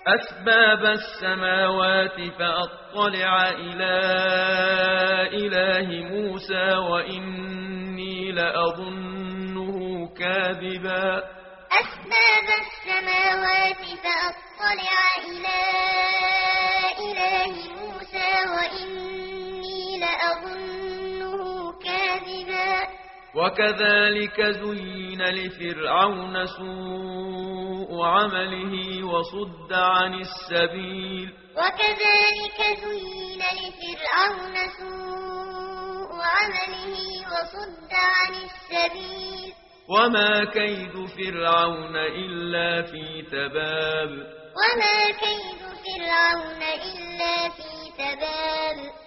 أسباب السماوات فأطلع إلى إله موسى وإني لأظنه كاذبا أسباب السماوات فأطلع إلى إله موسى وإني لأظنه كاذبا وكذلك زين لفرعون سوء عمله وصد عن السبيل وكذلك زين لفرعون سوء عمله وصد عن السبيل وما كيد فرعون إلا في تباب وما كيد فرعون إلا في تباب